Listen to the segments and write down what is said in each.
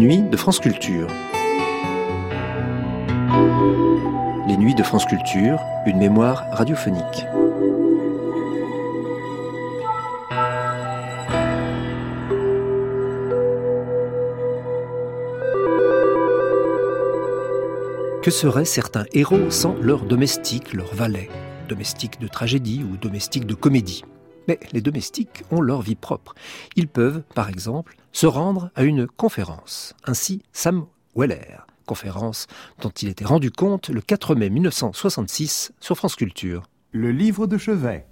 nuits de France Culture. Les nuits de France Culture, une mémoire radiophonique. Que seraient certains héros sans leurs domestiques, leurs valets, domestiques de tragédie ou domestiques de comédie? Mais les domestiques ont leur vie propre. Ils peuvent, par exemple, se rendre à une conférence. Ainsi, Sam Weller, conférence dont il était rendu compte le 4 mai 1966 sur France Culture. Le livre de chevet.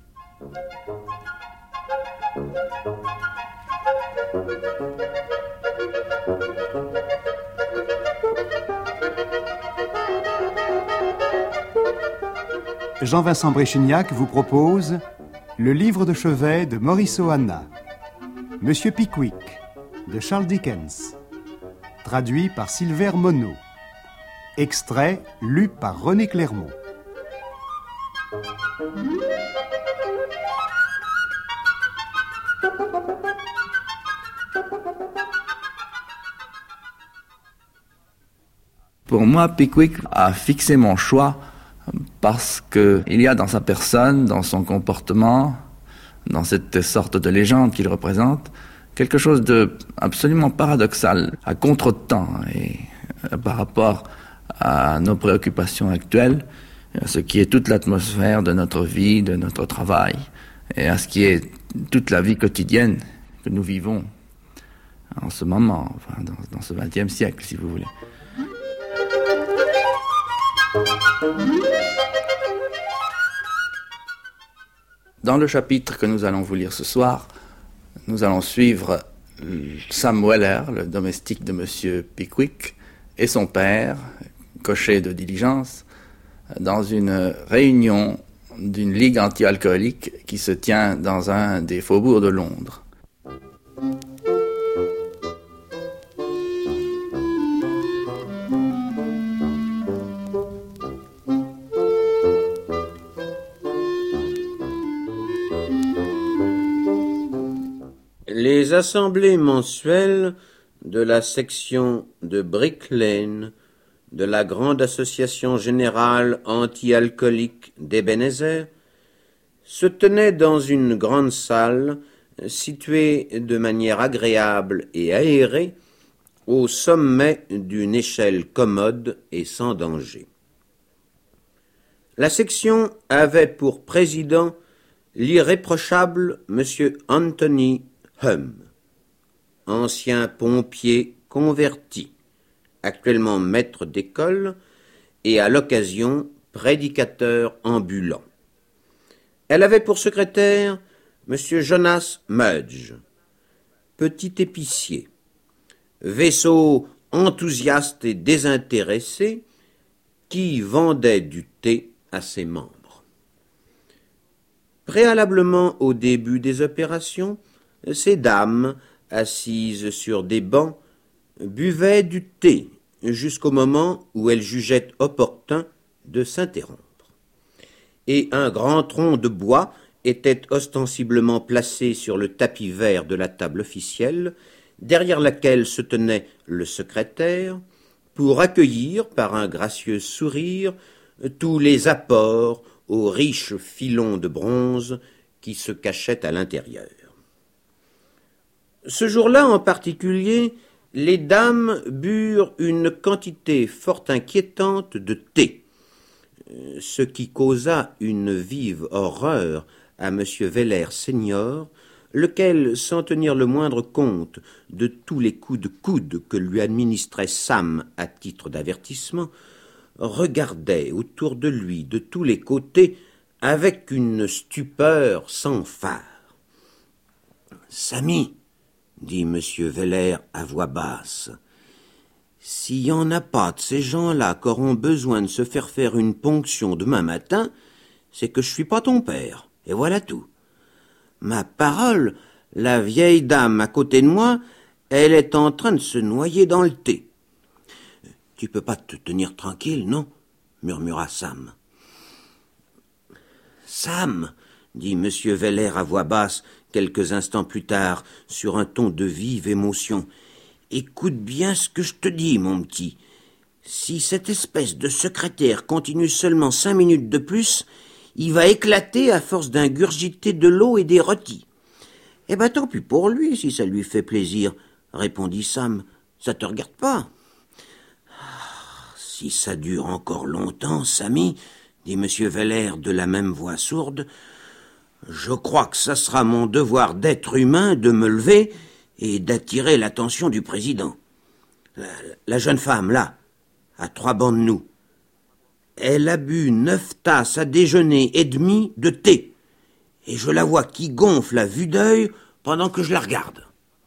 Jean-Vincent Bréchignac vous propose Le livre de chevet de Maurice Ohana, Monsieur Pickwick de Charles Dickens, traduit par Silver Monod, extrait lu par René Clermont. Pour moi, Pickwick a fixé mon choix parce qu'il y a dans sa personne, dans son comportement, dans cette sorte de légende qu'il représente, quelque chose de absolument paradoxal, à contre-temps, et par rapport à nos préoccupations actuelles, à ce qui est toute l'atmosphère de notre vie, de notre travail, et à ce qui est toute la vie quotidienne que nous vivons en ce moment, enfin, dans ce XXe siècle, si vous voulez. Dans le chapitre que nous allons vous lire ce soir, nous allons suivre Sam Weller, le domestique de Monsieur Pickwick, et son père, cocher de diligence, dans une réunion d'une ligue anti-alcoolique qui se tient dans un des faubourgs de Londres. Les assemblées mensuelles de la section de Brick Lane de la Grande Association Générale Anti-Alcoolique d'Ebenezer se tenaient dans une grande salle située de manière agréable et aérée au sommet d'une échelle commode et sans danger. La section avait pour président l'irréprochable M. Anthony Humm, ancien pompier converti, actuellement maître d'école et à l'occasion prédicateur ambulant. Elle avait pour secrétaire M. Jonas Mudge, petit épicier, vaisseau enthousiaste et désintéressé qui vendait du thé à ses membres. Préalablement au début des opérations, ces dames, assises sur des bancs, buvaient du thé jusqu'au moment où elles jugeaient opportun de s'interrompre. Et un grand tronc de bois était ostensiblement placé sur le tapis vert de la table officielle, derrière laquelle se tenait le secrétaire, pour accueillir par un gracieux sourire tous les apports aux riches filons de bronze qui se cachaient à l'intérieur. Ce jour-là en particulier, les dames burent une quantité fort inquiétante de thé, ce qui causa une vive horreur à M. Weller senior, lequel, sans tenir le moindre compte de tous les coups de coude que lui administrait Sam à titre d'avertissement, regardait autour de lui de tous les côtés avec une stupeur sans phare. « Samy, dit M. Weller à voix basse, s'il y en a pas de ces gens-là qui auront besoin de se faire une ponction demain matin, c'est que je suis pas ton père, et voilà tout. Ma parole, la vieille dame à côté de moi, elle est en train de se noyer dans le thé. Tu peux pas te tenir tranquille, non? Murmura Sam. Sam, dit M. Weller à voix basse, quelques instants plus tard, sur un ton de vive émotion, écoute bien ce que je te dis, mon petit. Si cette espèce de secrétaire continue seulement 5 minutes de plus, il va éclater à force d'ingurgiter de l'eau et des rôtis. Eh ben, tant pis pour lui, si ça lui fait plaisir, répondit Sam. Ça te regarde pas. Si ça dure encore longtemps, Samy, dit M. Veller de la même voix sourde, je crois que ça sera mon devoir d'être humain de me lever et d'attirer l'attention du président. La jeune femme, là, à 3 bancs de nous, elle a bu 9 tasses à déjeuner et demi de thé, et je la vois qui gonfle à vue d'œil pendant que je la regarde.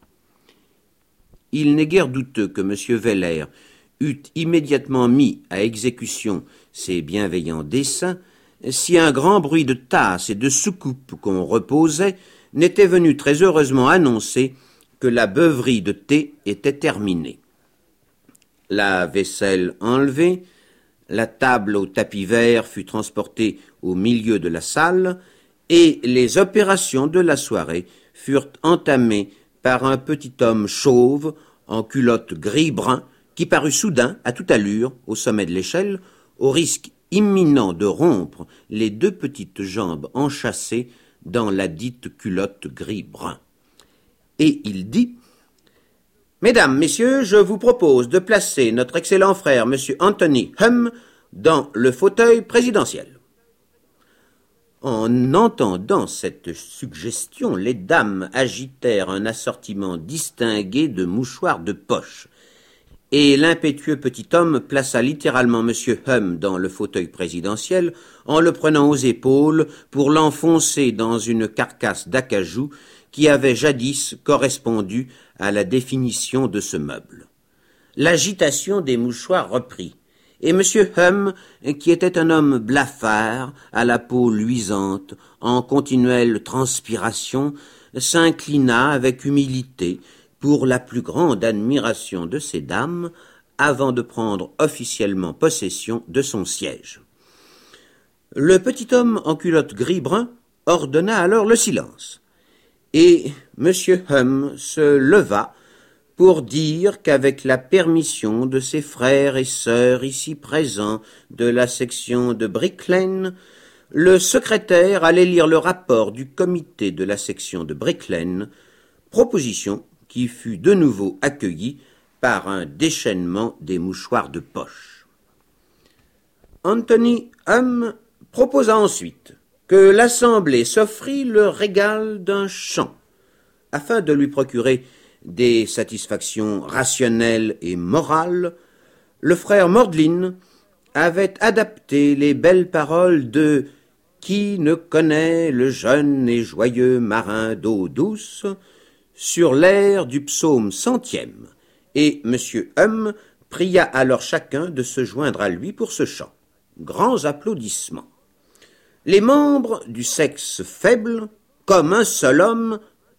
Il n'est guère douteux que M. Veller eût immédiatement mis à exécution ses bienveillants desseins si un grand bruit de tasses et de soucoupes qu'on reposait n'était venu très heureusement annoncer que la beuverie de thé était terminée. La vaisselle enlevée, la table au tapis vert fut transportée au milieu de la salle et les opérations de la soirée furent entamées par un petit homme chauve en culotte gris-brun qui parut soudain, à toute allure, au sommet de l'échelle, au risque imminent de rompre les 2 petites jambes enchâssées dans la dite culotte gris-brun. Et il dit « Mesdames, Messieurs, je vous propose de placer notre excellent frère, M. Anthony Hum, dans le fauteuil présidentiel. » En entendant cette suggestion, les dames agitèrent un assortiment distingué de mouchoirs de poche, et l'impétueux petit homme plaça littéralement M. Hum dans le fauteuil présidentiel en le prenant aux épaules pour l'enfoncer dans une carcasse d'acajou qui avait jadis correspondu à la définition de ce meuble. L'agitation des mouchoirs reprit, et M. Hum, qui était un homme blafard, à la peau luisante, en continuelle transpiration, s'inclina avec humilité pour la plus grande admiration de ces dames, avant de prendre officiellement possession de son siège. Le petit homme en culotte gris-brun ordonna alors le silence, et M. Hum se leva pour dire qu'avec la permission de ses frères et sœurs ici présents de la section de Brick Lane, le secrétaire allait lire le rapport du comité de la section de Brick Lane, proposition qui fut de nouveau accueillie par un déchaînement des mouchoirs de poche. Anthony Hum proposa ensuite que l'Assemblée s'offrit le régal d'un chant, afin de lui procurer des satisfactions rationnelles et morales. Le frère Mordlin avait adapté les belles paroles de « Qui ne connaît le jeune et joyeux marin d'eau douce » sur l'air du psaume 100e, et M. Hum pria alors chacun de se joindre à lui pour ce chant. Grands applaudissements. Les membres du sexe faible, comme un seul homme,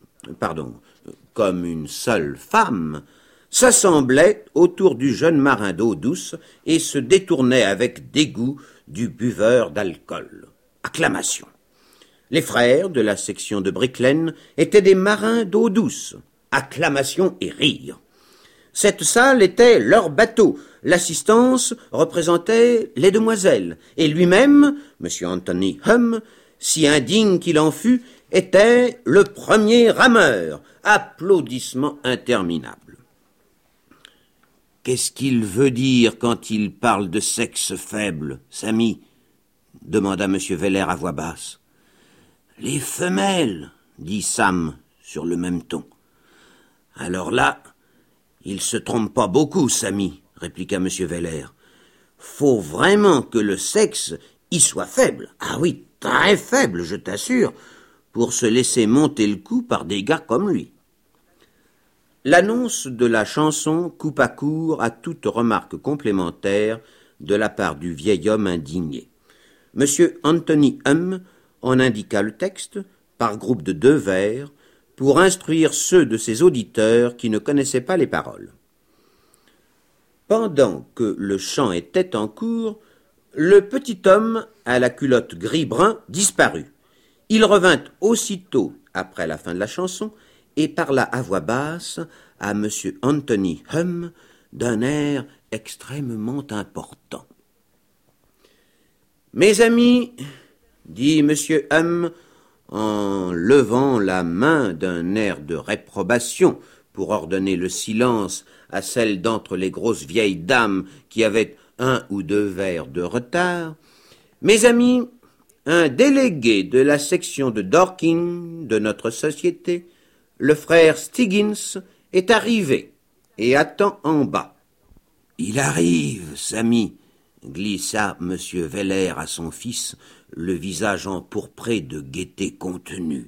comme une seule femme, s'assemblaient autour du jeune marin d'eau douce et se détournaient avec dégoût du buveur d'alcool. Acclamation. Les frères de la section de Brick Lane étaient des marins d'eau douce. Acclamation et rire. Cette salle était leur bateau. L'assistance représentait les demoiselles. Et lui-même, M. Anthony Hum, si indigne qu'il en fût, était le premier rameur. Applaudissements interminables. Qu'est-ce qu'il veut dire quand il parle de sexe faible, Samy ? Demanda M. Veller à voix basse. Les femelles, dit Sam sur le même ton. Alors là, il se trompe pas beaucoup, Samy, répliqua M. Veller. Faut vraiment que le sexe y soit faible. Ah oui, très faible, je t'assure, pour se laisser monter le cou par des gars comme lui. L'annonce de la chanson coupa court à toute remarque complémentaire de la part du vieil homme indigné. M. Anthony Hum en indiqua le texte, par groupe de 2 vers, pour instruire ceux de ses auditeurs qui ne connaissaient pas les paroles. Pendant que le chant était en cours, le petit homme à la culotte gris-brun disparut. Il revint aussitôt après la fin de la chanson et parla à voix basse à M. Anthony Humm d'un air extrêmement important. « Mes amis, dit M. Humm, en levant la main d'un air de réprobation pour ordonner le silence à celle d'entre les grosses vieilles dames qui avaient 1 ou 2 verres de retard, mes amis, un délégué de la section de Dorking de notre société, le frère Stiggins, est arrivé et attend en bas. « Il arrive, Samy !» glissa M. Weller à son fils, le visage empourpré de gaieté contenue.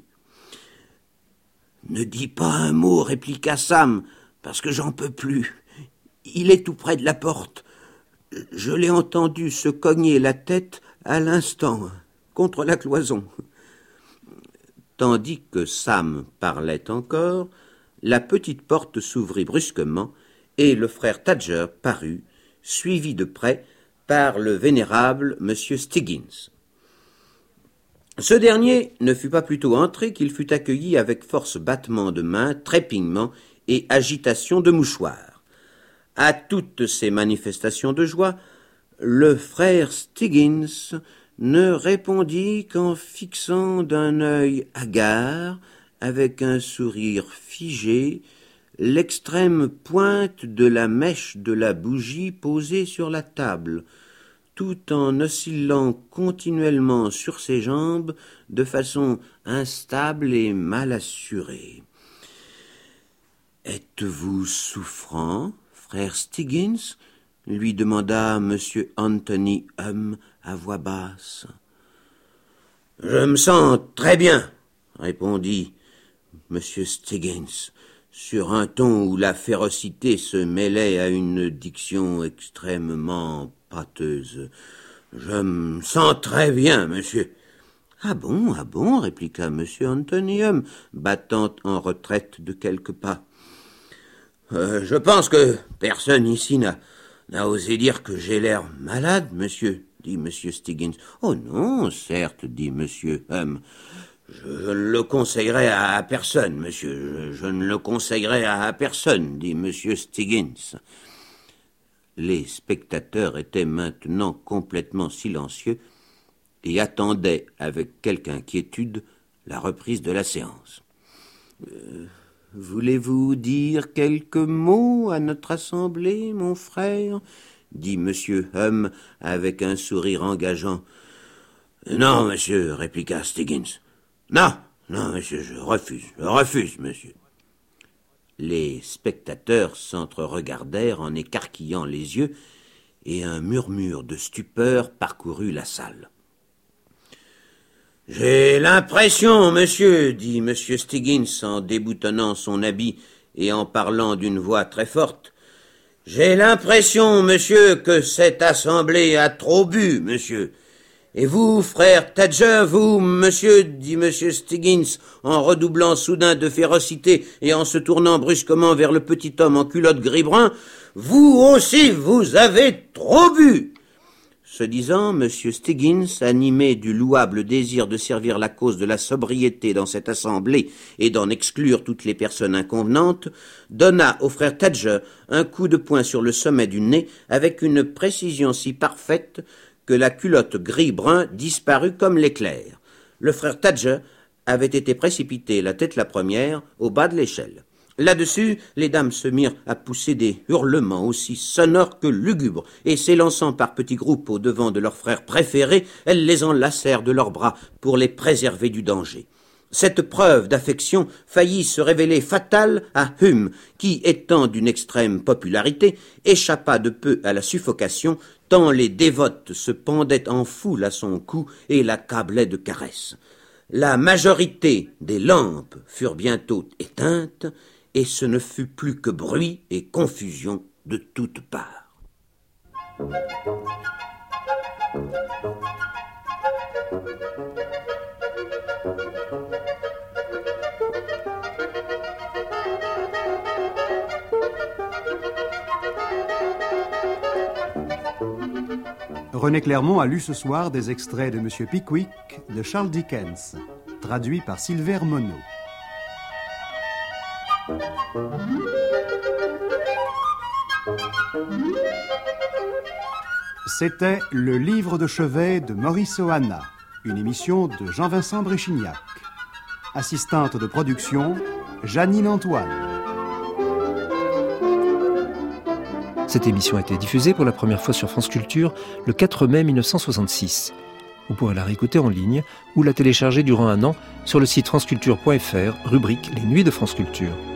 « Ne dis pas un mot, répliqua Sam, parce que j'en peux plus. Il est tout près de la porte. Je l'ai entendu se cogner la tête à l'instant, contre la cloison. » Tandis que Sam parlait encore, la petite porte s'ouvrit brusquement et le frère Tadger parut, suivi de près par le vénérable M. Stiggins. Ce dernier ne fut pas plus tôt entré qu'il fut accueilli avec force battements de mains, trépignements et agitation de mouchoirs. À toutes ces manifestations de joie, le frère Stiggins ne répondit qu'en fixant d'un œil hagard, avec un sourire figé, l'extrême pointe de la mèche de la bougie posée sur la table, tout en oscillant continuellement sur ses jambes de façon instable et mal assurée. « Êtes-vous souffrant, frère Stiggins ?» lui demanda M. Anthony Humm à voix basse. « Je me sens très bien, » répondit M. Stiggins, sur un ton où la férocité se mêlait à une diction extrêmement pâteuse. « Je me sens très bien, monsieur. »« Ah bon, répliqua M. Anthony Humm, battant en retraite de quelques pas. « Je pense que personne ici n'a osé dire que j'ai l'air malade, monsieur, dit M. Stiggins. « Oh non, certes, dit M. Humm. Je ne le conseillerais à personne, monsieur. Je ne le conseillerais à personne, dit M. Stiggins. » Les spectateurs étaient maintenant complètement silencieux et attendaient avec quelque inquiétude la reprise de la séance. « Voulez-vous dire quelques mots à notre assemblée, mon frère ?» dit M. Humm avec un sourire engageant. « Non, monsieur, répliqua Stiggins. Non, monsieur, je refuse, monsieur. » Les spectateurs s'entre-regardèrent en écarquillant les yeux, et un murmure de stupeur parcourut la salle. « J'ai l'impression, monsieur, dit M. Stiggins en déboutonnant son habit et en parlant d'une voix très forte, « j'ai l'impression, monsieur, que cette assemblée a trop bu, monsieur. Et vous, frère Tadger, vous, monsieur, dit M. Stiggins, en redoublant soudain de férocité et en se tournant brusquement vers le petit homme en culotte gris-brun, vous aussi, vous avez trop bu. » Ce disant, M. Stiggins, animé du louable désir de servir la cause de la sobriété dans cette assemblée et d'en exclure toutes les personnes inconvenantes, donna au frère Tadger un coup de poing sur le sommet du nez avec une précision si parfaite que la culotte gris-brun disparut comme l'éclair. Le frère Tadger avait été précipité, la tête la première, au bas de l'échelle. Là-dessus, les dames se mirent à pousser des hurlements aussi sonores que lugubres, et s'élançant par petits groupes au devant de leurs frères préférés, elles les enlacèrent de leurs bras pour les préserver du danger. Cette preuve d'affection faillit se révéler fatale à Humm, qui, étant d'une extrême popularité, échappa de peu à la suffocation, tant les dévotes se pendaient en foule à son cou et l'accablaient de caresses. La majorité des lampes furent bientôt éteintes, et ce ne fut plus que bruit et confusion de toutes parts. René Clermont a lu ce soir des extraits de Monsieur Pickwick de Charles Dickens, traduit par Silver Monod. C'était Le livre de chevet de Maurice Ohana, une émission de Jean-Vincent Bréchignac. Assistante de production, Janine Antoine. Cette émission a été diffusée pour la première fois sur France Culture le 4 mai 1966. Vous pourrez la réécouter en ligne ou la télécharger durant un an sur le site franceculture.fr, rubrique Les Nuits de France Culture.